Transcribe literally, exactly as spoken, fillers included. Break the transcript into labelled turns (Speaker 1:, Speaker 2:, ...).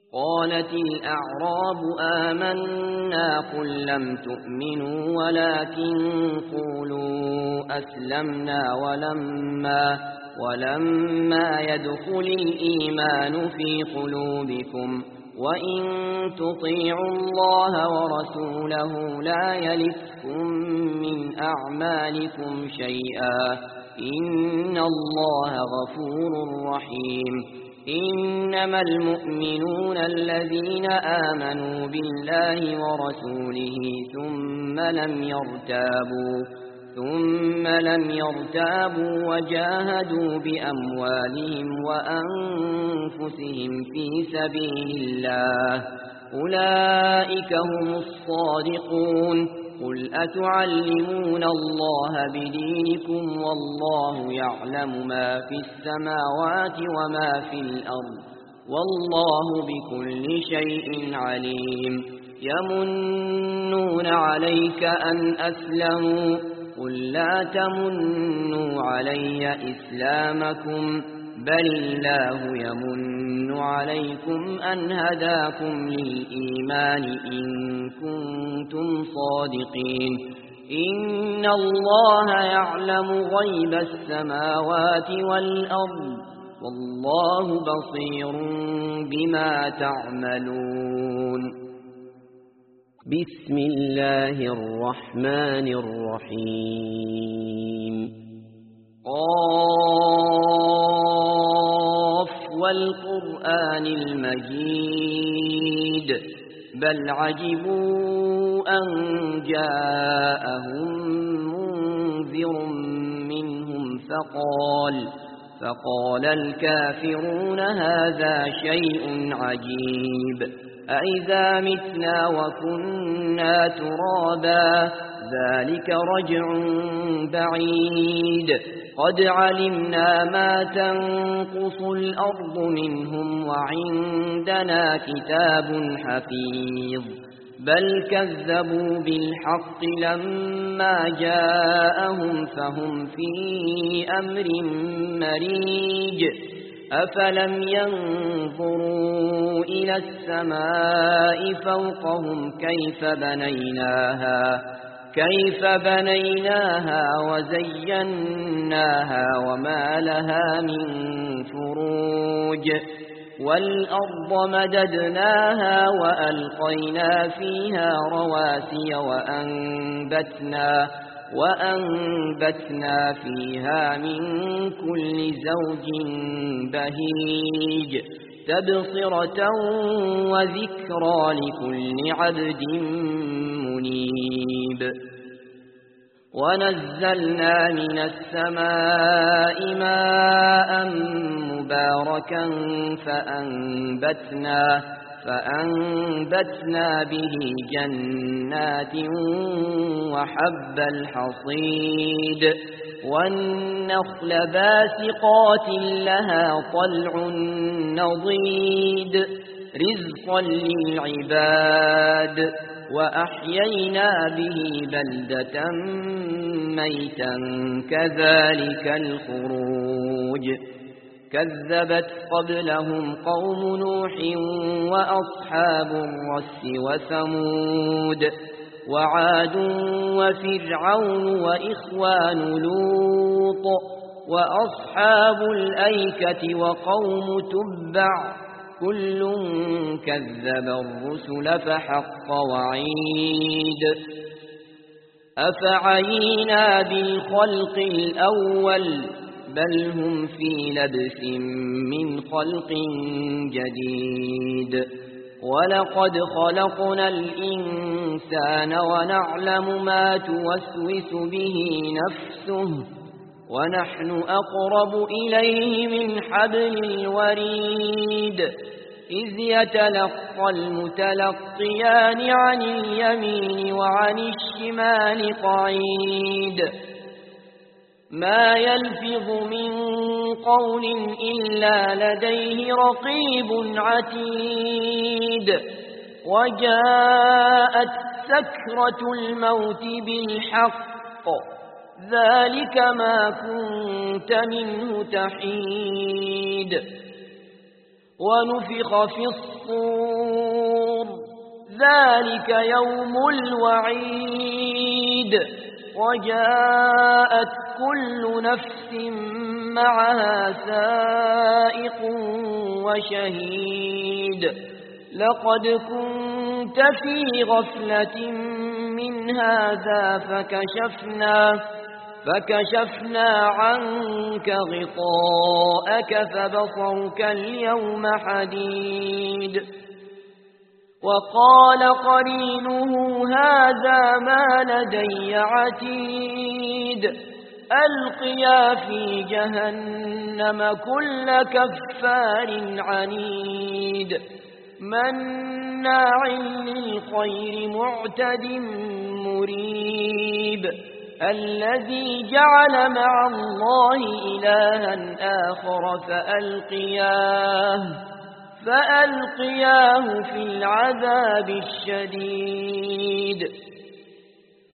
Speaker 1: قالت الأعراب آمنا قل لم تؤمنوا ولكن قولوا أسلمنا ولما, ولما يدخل الإيمان في قلوبكم وإن تطيعوا الله ورسوله لا يلتكم من أعمالكم شيئا إن الله غفور رحيم. إنما المؤمنون الذين آمنوا بالله ورسوله ثم لم يرتابوا ثم لم يرتابوا وجاهدوا بأموالهم وأنفسهم في سبيل الله أولئك هم الصادقون. قل أتعلمون الله بدينكم والله يعلم ما في السماوات وما في الأرض والله بكل شيء عليم. يمنون عليك أن أسلموا قل لا تمنوا علي إسلامكم بل الله يمن عليكم أن هداكم للإيمان إن كنتم صادقين. إن الله يعلم غيب السماوات والأرض والله بصير بما تعملون. بسم الله الرحمن الرحيم. قاف والقرآن المجيد بل عجبوا أن جاءهم منذر منهم فقال فقال الكافرون هذا شيء عجيب أإذا متنا وكنا ترابا ذلك رجع بعيد قد علمنا ما تنقص الأرض منهم وعندنا كتاب حفيظ بل كذبوا بالحق لما جاءهم فهم في أمر مريج أفلم ينظروا إلى السماء فوقهم كيف بنيناها كيف بنيناها وزيناها وما لها من فروج والأرض مددناها وألقينا فيها رواسي وأنبتنا وأنبتنا فيها من كل زوج بهيج تبصرة وذكرى لكل عبد منيب. ونزلنا من السماء ماء مباركا فأنبتنا فأنبتنا به جنات وحب الحصيد والنخل باسقات لها طلع نضيد رزقا للعباد وأحيينا به بلدة ميتا كذلك الخروج. كذبت قبلهم قوم نوح وأصحاب الرس وثمود وعاد وفرعون وإخوان لوط وأصحاب الأيكة وقوم تبع كل كذب الرسل فحق وعيد. أفعينا بالخلق الأول بل هم في لبس من خلق جديد. ولقد خلقنا الإنسان ونعلم ما توسوس به نفسه ونحن أقرب إليه من حبل الوريد إذ يتلقى المتلقيان عن اليمين وعن الشمال قعيد ما يلفظ من قول إلا لديه رقيب عتيد. وجاءت سكرة الموت بالحق ذلك ما كنت منه تحيد. ونفخ في الصور ذلك يوم الوعيد وجاءت كل نفس معها سائق وشهيد لقد كنت في غفلة من هذا فكشفنا فكشفنا عنك غطاءك فبصرك اليوم حديد وقال قرينه هذا ما لدي عتيد ألقيا في جهنم كل كفار عنيد مناع للخير معتد مريب الذي جعل مع الله إلها آخر فألقياه فألقياه في العذاب الشديد